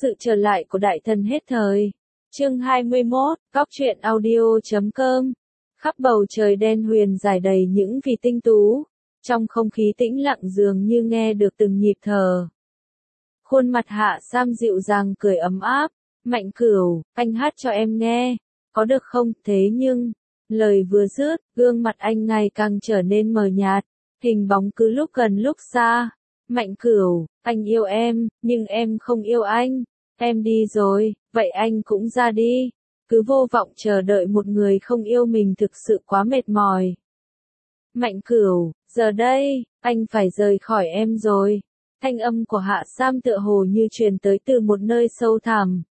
Sự trở lại của đại thần hết thời. Chương 21, Góc truyện audio.com. Khắp bầu trời đen huyền rải đầy những vì tinh tú, trong không khí tĩnh lặng dường như nghe được từng nhịp thở. Khuôn mặt Hạ Sam dịu dàng cười ấm áp, Mạnh Cửu, anh hát cho em nghe, có được không? Thế nhưng, lời vừa dứt, gương mặt anh ngày càng trở nên mờ nhạt, hình bóng cứ lúc gần lúc xa. Mạnh Cửu, anh yêu em, nhưng em không yêu anh. Em đi rồi, vậy anh cũng ra đi. Cứ vô vọng chờ đợi một người không yêu mình thực sự quá mệt mỏi. Mạnh Cửu, giờ đây, anh phải rời khỏi em rồi. Thanh âm của Hạ Sam tựa hồ như truyền tới từ một nơi sâu thẳm,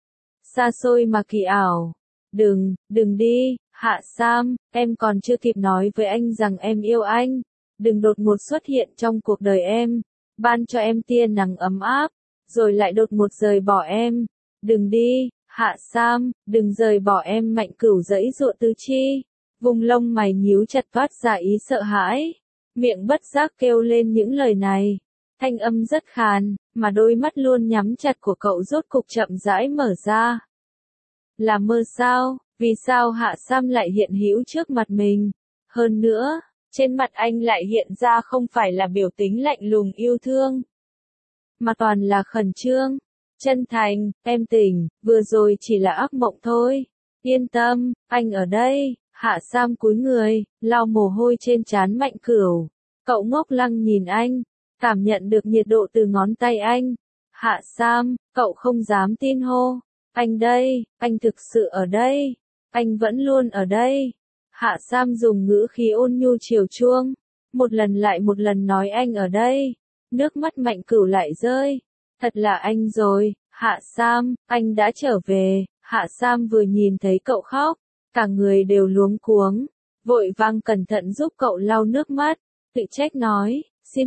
xa xôi mà kỳ ảo. Đừng đi, Hạ Sam, em còn chưa kịp nói với anh rằng em yêu anh. Đừng đột ngột xuất hiện trong cuộc đời em, ban cho em tia nắng ấm áp, rồi lại đột ngột rời bỏ em. Đừng đi, Hạ Sam, đừng rời bỏ em. Mạnh Cửu giãy giụa tứ chi, vùng lông mày nhíu chặt toát ra ý sợ hãi, miệng bất giác kêu lên những lời này. Thanh âm rất khàn, mà đôi mắt luôn nhắm chặt của cậu rốt cục chậm rãi mở ra. Là mơ sao? Vì sao Hạ Sam lại hiện hữu trước mặt mình? Hơn nữa, trên mặt anh lại hiện ra không phải là biểu tình lạnh lùng yêu thương, mà toàn là khẩn trương, chân thành. Em tỉnh, vừa rồi chỉ là ác mộng thôi. Yên tâm, anh ở đây. Hạ Sam cúi người, lau mồ hôi trên trán Mạnh Cửu. Cậu ngốc lăng nhìn anh, cảm nhận được nhiệt độ từ ngón tay anh. Hạ Sam, cậu không dám tin hô. Anh đây, anh thực sự ở đây. Anh vẫn luôn ở đây. Hạ Sam dùng ngữ khí ôn nhu chiều chuông, một lần lại một lần nói anh ở đây. Nước mắt Mạnh Cửu lại rơi. Thật là anh rồi, Hạ Sam, anh đã trở về. Hạ Sam vừa nhìn thấy cậu khóc, cả người đều luống cuống, vội vàng cẩn thận giúp cậu lau nước mắt, tự trách nói,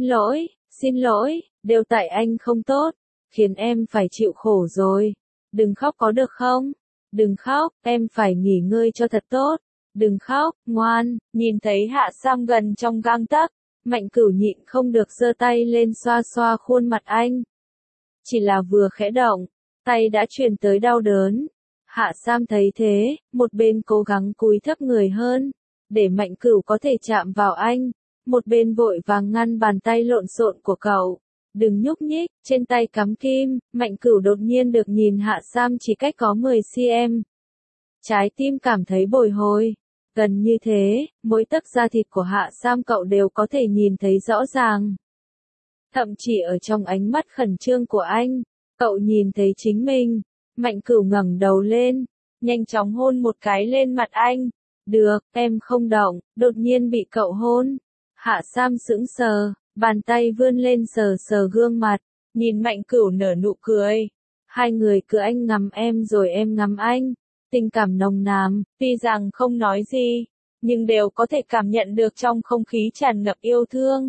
xin lỗi, đều tại anh không tốt, khiến em phải chịu khổ rồi. Đừng khóc có được không? Đừng khóc, em phải nghỉ ngơi cho thật tốt. Đừng khóc, ngoan. Nhìn thấy Hạ Sam gần trong gang tấc, Mạnh Cửu nhịn không được giơ tay lên xoa xoa khuôn mặt anh. Chỉ là vừa khẽ động, tay đã truyền tới đau đớn. Hạ Sam thấy thế, một bên cố gắng cúi thấp người hơn, để Mạnh Cửu có thể chạm vào anh, một bên vội vàng ngăn bàn tay lộn xộn của cậu. Đừng nhúc nhích, trên tay cắm kim. Mạnh Cửu đột nhiên được nhìn Hạ Sam chỉ cách có 10 cm. Trái tim cảm thấy bồi hồi. Gần như thế, mỗi tấc da thịt của Hạ Sam cậu đều có thể nhìn thấy rõ ràng. Thậm chí ở trong ánh mắt khẩn trương của anh, cậu nhìn thấy chính mình. Mạnh Cửu ngẩng đầu lên, nhanh chóng hôn một cái lên mặt anh. Được, em không động. Đột nhiên bị cậu hôn. Hạ Sam sững sờ, bàn tay vươn lên sờ sờ gương mặt, nhìn Mạnh Cửu nở nụ cười. Hai người cứ anh ngắm em rồi em ngắm anh. Tình cảm nồng nàn, tuy rằng không nói gì, nhưng đều có thể cảm nhận được trong không khí tràn ngập yêu thương.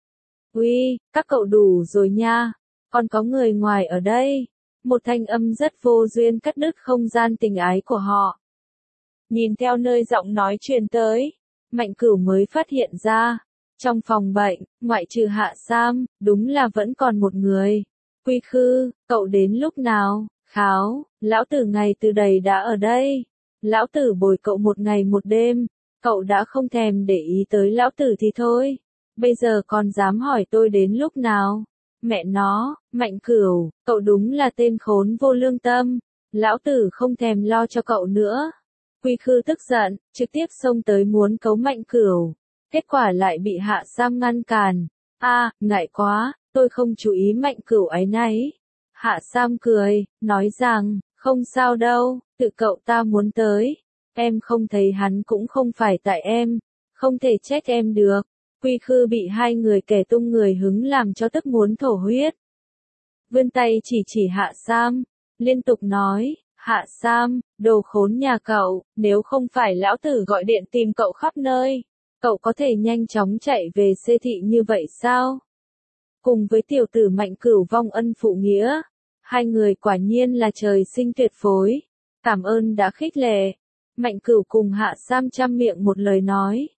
Uy, các cậu đủ rồi nha, còn có người ngoài ở đây. Một thanh âm rất vô duyên cắt đứt không gian tình ái của họ. Nhìn theo nơi giọng nói truyền tới, Mạnh Cửu mới phát hiện ra, trong phòng bệnh, ngoại trừ Hạ Sam, đúng là vẫn còn một người. Quy Khư, cậu đến lúc nào? Kháo, lão tử ngày từ đầy đã ở đây. Lão tử bồi cậu một ngày một đêm, cậu đã không thèm để ý tới lão tử thì thôi. Bây giờ còn dám hỏi tôi đến lúc nào? Mẹ nó, Mạnh Cửu, cậu đúng là tên khốn vô lương tâm. Lão tử không thèm lo cho cậu nữa. Quy Khư tức giận, trực tiếp xông tới muốn cấu Mạnh Cửu. Kết quả lại bị Hạ Sam ngăn cản. Ngại quá, tôi không chú ý. Mạnh Cửu áy náy. Hạ Sam cười, nói rằng, không sao đâu, tự cậu ta muốn tới. Em không thấy hắn cũng không phải tại em, không thể trách em được. Quy Khư bị hai người kẻ tung người hứng làm cho tức muốn thổ huyết. Vươn tay chỉ Hạ Sam, liên tục nói, Hạ Sam, đồ khốn nhà cậu, nếu không phải lão tử gọi điện tìm cậu khắp nơi, cậu có thể nhanh chóng chạy về xê thị như vậy sao? Cùng với tiểu tử Mạnh Cửu vong ân phụ nghĩa, hai người quả nhiên là trời sinh tuyệt phối. Cảm ơn đã khích lệ. Mạnh Cửu cùng Hạ Sam chăm miệng một lời nói.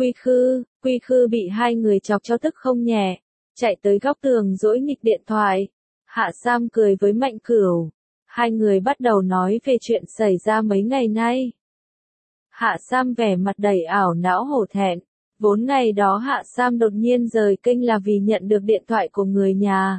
Quy Khư bị hai người chọc cho tức không nhẹ, chạy tới góc tường dỗi nghịch điện thoại. Hạ Sam cười với Mạnh Cửu. Hai người bắt đầu nói về chuyện xảy ra mấy ngày nay. Hạ Sam vẻ mặt đầy ảo não hổ thẹn. Vốn ngày đó Hạ Sam đột nhiên rời kênh là vì nhận được điện thoại của người nhà.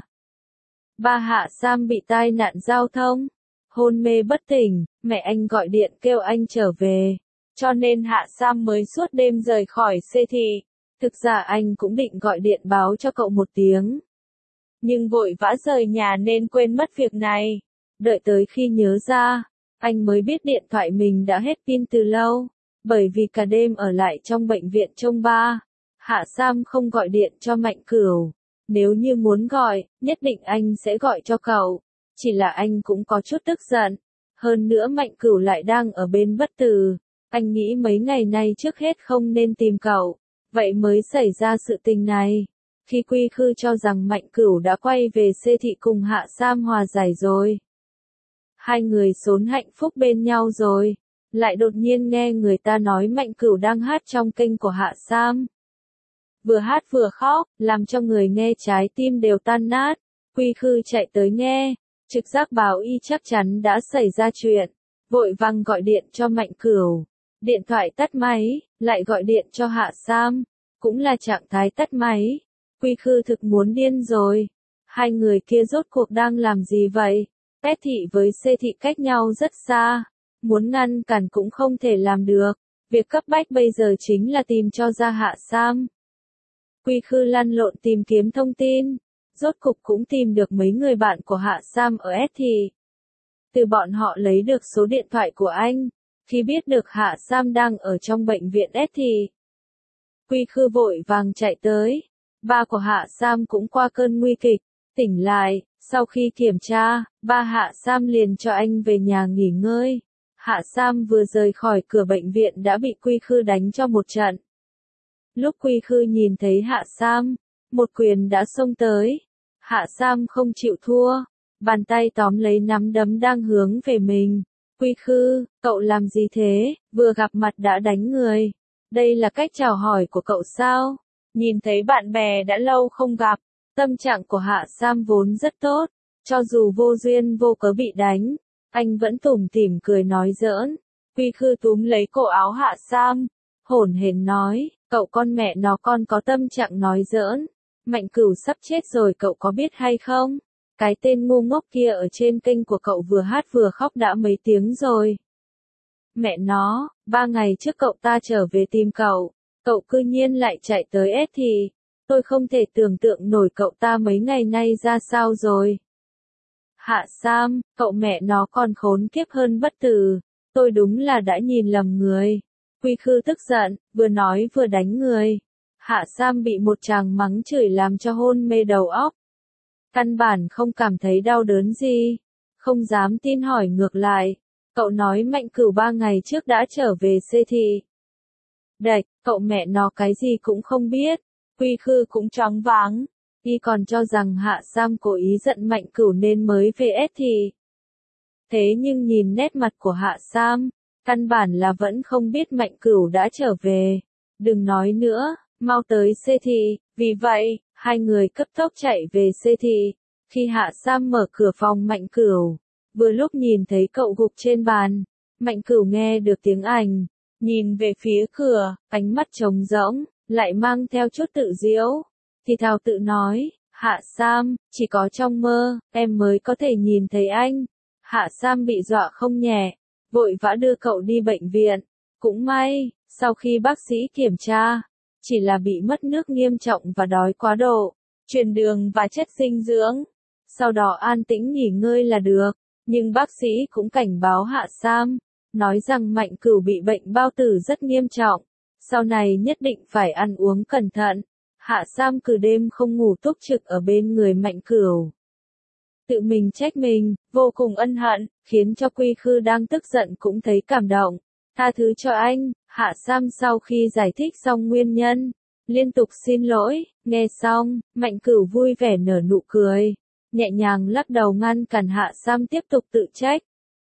Ba Hạ Sam bị tai nạn giao thông, hôn mê bất tỉnh, mẹ anh gọi điện kêu anh trở về. Cho nên Hạ Sam mới suốt đêm rời khỏi siêu thị. Thực ra anh cũng định gọi điện báo cho cậu một tiếng. Nhưng vội vã rời nhà nên quên mất việc này. Đợi tới khi nhớ ra, anh mới biết điện thoại mình đã hết pin từ lâu. Bởi vì cả đêm ở lại trong bệnh viện trông ba, Hạ Sam không gọi điện cho Mạnh Cửu. Nếu như muốn gọi, nhất định anh sẽ gọi cho cậu. Chỉ là anh cũng có chút tức giận. Hơn nữa Mạnh Cửu lại đang ở bên bất tử. Anh nghĩ mấy ngày nay trước hết không nên tìm cậu. Vậy mới xảy ra sự tình này. Khi Quy Khư cho rằng Mạnh Cửu đã quay về xê thị cùng Hạ Sam hòa giải rồi. Hai người xốn hạnh phúc bên nhau rồi. Lại đột nhiên nghe người ta nói Mạnh Cửu đang hát trong kênh của Hạ Sam. Vừa hát vừa khóc, làm cho người nghe trái tim đều tan nát. Quy Khư chạy tới nghe, trực giác báo y chắc chắn đã xảy ra chuyện. Vội vàng gọi điện cho Mạnh Cửu. Điện thoại tắt máy, lại gọi điện cho Hạ Sam. Cũng là trạng thái tắt máy. Quy Khư thực muốn điên rồi. Hai người kia rốt cuộc đang làm gì vậy? S thị với C thị cách nhau rất xa. Muốn ngăn cản cũng không thể làm được. Việc cấp bách bây giờ chính là tìm cho ra Hạ Sam. Quy Khư lăn lộn tìm kiếm thông tin. Rốt cục cũng tìm được mấy người bạn của Hạ Sam ở S thị. Từ bọn họ lấy được số điện thoại của anh. Khi biết được Hạ Sam đang ở trong bệnh viện S thị. Quy Khư vội vàng chạy tới. Ba của Hạ Sam cũng qua cơn nguy kịch. Tỉnh lại, sau khi kiểm tra, ba Hạ Sam liền cho anh về nhà nghỉ ngơi. Hạ Sam vừa rời khỏi cửa bệnh viện đã bị Quy Khư đánh cho một trận. Lúc Quy Khư nhìn thấy Hạ Sam, một quyền đã xông tới. Hạ Sam không chịu thua, bàn tay tóm lấy nắm đấm đang hướng về mình. Quy Khư, cậu làm gì thế, vừa gặp mặt đã đánh người. Đây là cách chào hỏi của cậu sao? Nhìn thấy bạn bè đã lâu không gặp, tâm trạng của Hạ Sam vốn rất tốt. Cho dù vô duyên vô cớ bị đánh, anh vẫn tủm tỉm cười nói giỡn. Quy Khư túm lấy cổ áo Hạ Sam, hổn hển nói, cậu con mẹ nó con có tâm trạng nói giỡn. Mạnh Cửu sắp chết rồi cậu có biết hay không? Cái tên ngu ngốc kia ở trên kênh của cậu vừa hát vừa khóc đã mấy tiếng rồi. Mẹ nó, 3 ngày trước cậu ta trở về tìm cậu, cậu cư nhiên lại chạy tới S thì, tôi không thể tưởng tượng nổi cậu ta mấy ngày nay ra sao rồi. Hạ Sam, cậu mẹ nó còn khốn kiếp hơn bất tử, tôi đúng là đã nhìn lầm người. Quy Khư tức giận, vừa nói vừa đánh người. Hạ Sam bị một tràng mắng chửi làm cho hôn mê đầu óc. Căn bản không cảm thấy đau đớn gì, không dám tin hỏi ngược lại. Cậu nói Mạnh Cửu 3 ngày trước đã trở về xê thị. Đạch, cậu mẹ nó cái gì cũng không biết. Quy Khư cũng choáng váng. Y còn cho rằng Hạ Sam cố ý giận Mạnh Cửu nên mới về S thị. Thế nhưng nhìn nét mặt của Hạ Sam, căn bản là vẫn không biết Mạnh Cửu đã trở về. Đừng nói nữa, mau tới xê thị. Vì vậy, hai người cấp tốc chạy về xê thị. Khi Hạ Sam mở cửa phòng Mạnh Cửu, vừa lúc nhìn thấy cậu gục trên bàn, Mạnh Cửu nghe được tiếng ảnh, nhìn về phía cửa, ánh mắt trống rỗng, lại mang theo chút tự giễu. Thì thào tự nói, Hạ Sam, chỉ có trong mơ, em mới có thể nhìn thấy anh. Hạ Sam bị dọa không nhẹ, vội vã đưa cậu đi bệnh viện. Cũng may, sau khi bác sĩ kiểm tra, chỉ là bị mất nước nghiêm trọng và đói quá độ, truyền đường và chất dinh dưỡng. Sau đó an tĩnh nghỉ ngơi là được. Nhưng bác sĩ cũng cảnh báo Hạ Sam, nói rằng Mạnh Cửu bị bệnh bao tử rất nghiêm trọng. Sau này nhất định phải ăn uống cẩn thận. Hạ Sam cứ đêm không ngủ túc trực ở bên người Mạnh Cửu. Tự mình trách mình, vô cùng ân hận, khiến cho Quy Khư đang tức giận cũng thấy cảm động. Tha thứ cho anh. Hạ Sam sau khi giải thích xong nguyên nhân, liên tục xin lỗi. Nghe xong, Mạnh Cửu vui vẻ nở nụ cười, nhẹ nhàng lắc đầu ngăn cản Hạ Sam tiếp tục tự trách.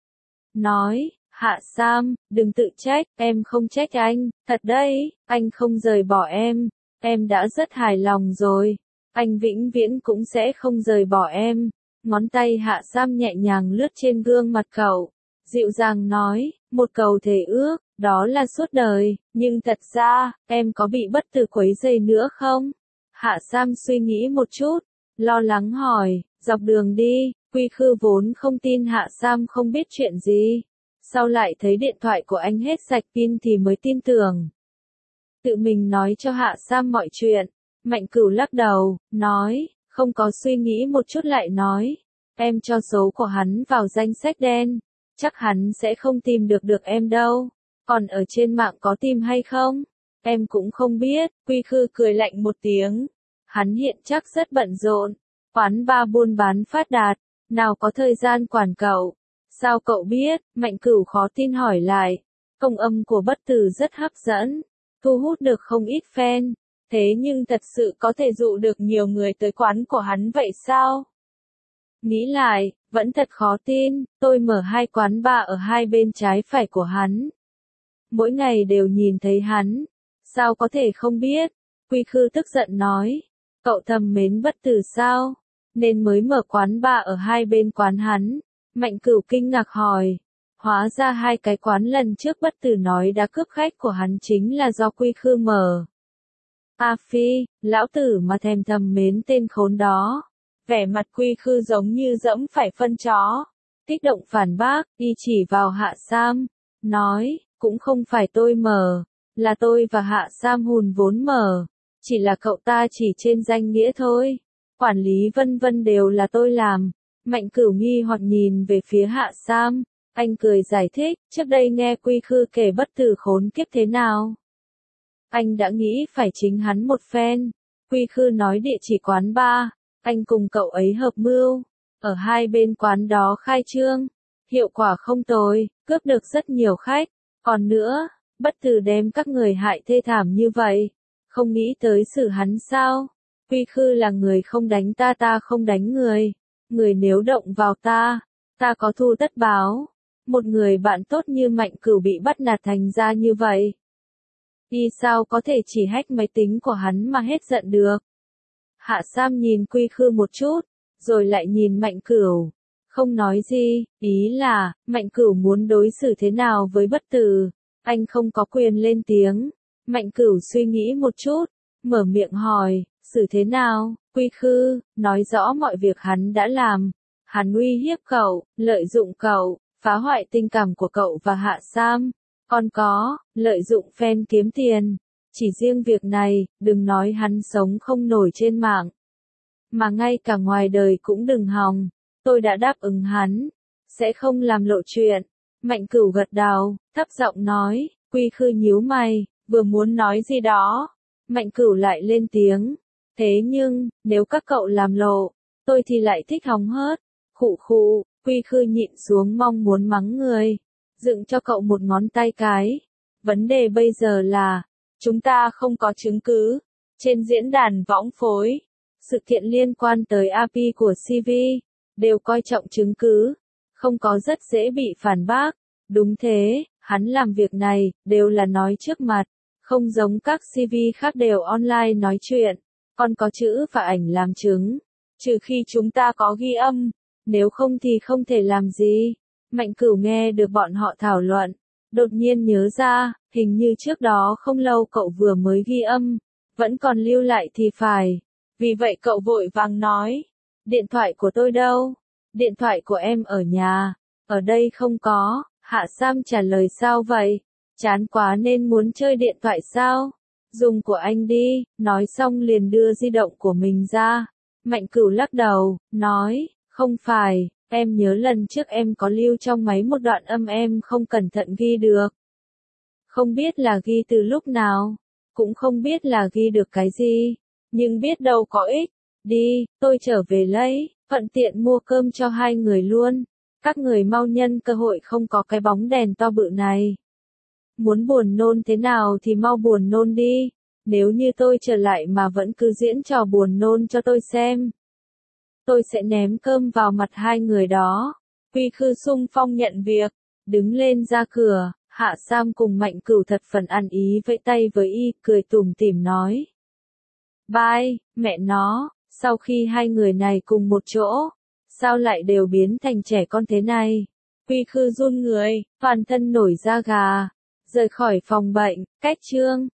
Nói, Hạ Sam, đừng tự trách, em không trách anh, thật đấy, anh không rời bỏ em đã rất hài lòng rồi, anh vĩnh viễn cũng sẽ không rời bỏ em. Ngón tay Hạ Sam nhẹ nhàng lướt trên gương mặt cậu, dịu dàng nói, một câu thề ước, đó là suốt đời, nhưng thật ra, em có bị bất tử quấy rầy nữa không? Hạ Sam suy nghĩ một chút, lo lắng hỏi, dọc đường đi, Quy Khư vốn không tin Hạ Sam không biết chuyện gì. Sau lại thấy điện thoại của anh hết sạch pin thì mới tin tưởng. Tự mình nói cho Hạ Sam mọi chuyện, Mạnh Cửu lắc đầu, nói, không có suy nghĩ một chút lại nói, em cho số của hắn vào danh sách đen, chắc hắn sẽ không tìm được em đâu, còn ở trên mạng có tìm hay không, em cũng không biết. Quy Khư cười lạnh một tiếng, hắn hiện chắc rất bận rộn, quán bar buôn bán phát đạt, nào có thời gian quản cậu. Sao cậu biết? Mạnh Cửu khó tin hỏi lại. Công âm của bất tử rất hấp dẫn, thu hút được không ít fan, thế nhưng thật sự có thể dụ được nhiều người tới quán của hắn vậy sao? Nghĩ lại, vẫn thật khó tin, tôi mở 2 quán bar ở hai bên trái phải của hắn. Mỗi ngày đều nhìn thấy hắn, sao có thể không biết? Quy Khư tức giận nói, cậu thầm mến bất tử sao? Nên mới mở quán bar ở hai bên quán hắn. Mạnh Cửu kinh ngạc hỏi, hóa ra 2 cái quán lần trước bất tử nói đã cướp khách của hắn chính là do Quy Khư mở. A Phi, lão tử mà thèm thầm mến tên khốn đó. Vẻ mặt Quy Khư giống như dẫm phải phân chó. Kích động phản bác, y chỉ vào Hạ Sam, nói, cũng không phải tôi mở, là tôi và Hạ Sam hùn vốn mở, chỉ là cậu ta chỉ trên danh nghĩa thôi, quản lý vân vân đều là tôi làm. Mạnh Cửu nghi hoặc nhìn về phía Hạ Sam, anh cười giải thích, trước đây nghe Quy Khư kể bất tử khốn kiếp thế nào. Anh đã nghĩ phải chính hắn một phen. Quy Khư nói địa chỉ quán bar, anh cùng cậu ấy hợp mưu, ở hai bên quán đó khai trương, hiệu quả không tồi, cướp được rất nhiều khách, còn nữa, bất tử đem các người hại thê thảm như vậy, không nghĩ tới xử hắn sao? Quy Khư là người không đánh ta, ta không đánh người. Người nếu động vào ta, ta có thù tất báo. Một người bạn tốt như Mạnh Cửu bị bắt nạt thành ra như vậy. Y sao có thể chỉ hack máy tính của hắn mà hết giận được. Hạ Sam nhìn Quy Khư một chút, rồi lại nhìn Mạnh Cửu. Không nói gì, ý là, Mạnh Cửu muốn đối xử thế nào với bất tử. Anh không có quyền lên tiếng. Mạnh Cửu suy nghĩ một chút, mở miệng hỏi, xử thế nào? Quy Khư, nói rõ mọi việc hắn đã làm. Hắn uy hiếp cậu, lợi dụng cậu, phá hoại tình cảm của cậu và Hạ Sam. Còn có, lợi dụng fan kiếm tiền. Chỉ riêng việc này, đừng nói hắn sống không nổi trên mạng. Mà ngay cả ngoài đời cũng đừng hòng. Tôi đã đáp ứng hắn. Sẽ không làm lộ chuyện. Mạnh Cửu gật đầu, thấp giọng nói. Quy Khư nhíu mày, vừa muốn nói gì đó. Mạnh Cửu lại lên tiếng. Thế nhưng, nếu các cậu làm lộ, tôi thì lại thích hóng hớt. Khụ khụ, Quy Khư nhịn xuống mong muốn mắng người. Dựng cho cậu một ngón tay cái. Vấn đề bây giờ là, chúng ta không có chứng cứ. Trên diễn đàn võng phối, sự kiện liên quan tới API của CV, đều coi trọng chứng cứ. Không có rất dễ bị phản bác. Đúng thế, hắn làm việc này, đều là nói trước mặt. Không giống các CV khác đều online nói chuyện. Còn có chữ và ảnh làm chứng. Trừ khi chúng ta có ghi âm. Nếu không thì không thể làm gì. Mạnh Cửu nghe được bọn họ thảo luận. Đột nhiên nhớ ra, hình như trước đó không lâu cậu vừa mới ghi âm. Vẫn còn lưu lại thì phải. Vì vậy cậu vội vàng nói. Điện thoại của tôi đâu? Điện thoại của em ở nhà. Ở đây không có. Hạ Sam trả lời sao vậy? Chán quá nên muốn chơi điện thoại sao? Dùng của anh đi, nói xong liền đưa di động của mình ra. Mạnh Cửu lắc đầu, nói, không phải, em nhớ lần trước em có lưu trong máy một đoạn âm em không cẩn thận ghi được. Không biết là ghi từ lúc nào, cũng không biết là ghi được cái gì, nhưng biết đâu có ích. Đi, tôi trở về lấy, thuận tiện mua cơm cho hai người luôn. Các người mau nhân cơ hội không có cái bóng đèn to bự này. Muốn buồn nôn thế nào thì mau buồn nôn đi. Nếu như tôi trở lại mà vẫn cứ diễn trò buồn nôn cho tôi xem, tôi sẽ ném cơm vào mặt hai người đó. Quy Khư xung phong nhận việc, đứng lên ra cửa. Hạ Sam cùng Mạnh Cửu thật phần ăn ý vẫy tay với y, cười tủm tỉm nói. Bye, mẹ nó, sau khi hai người này cùng một chỗ, sao lại đều biến thành trẻ con thế này? Quy Khư run người, toàn thân nổi da gà, rời khỏi phòng bệnh, cách Trương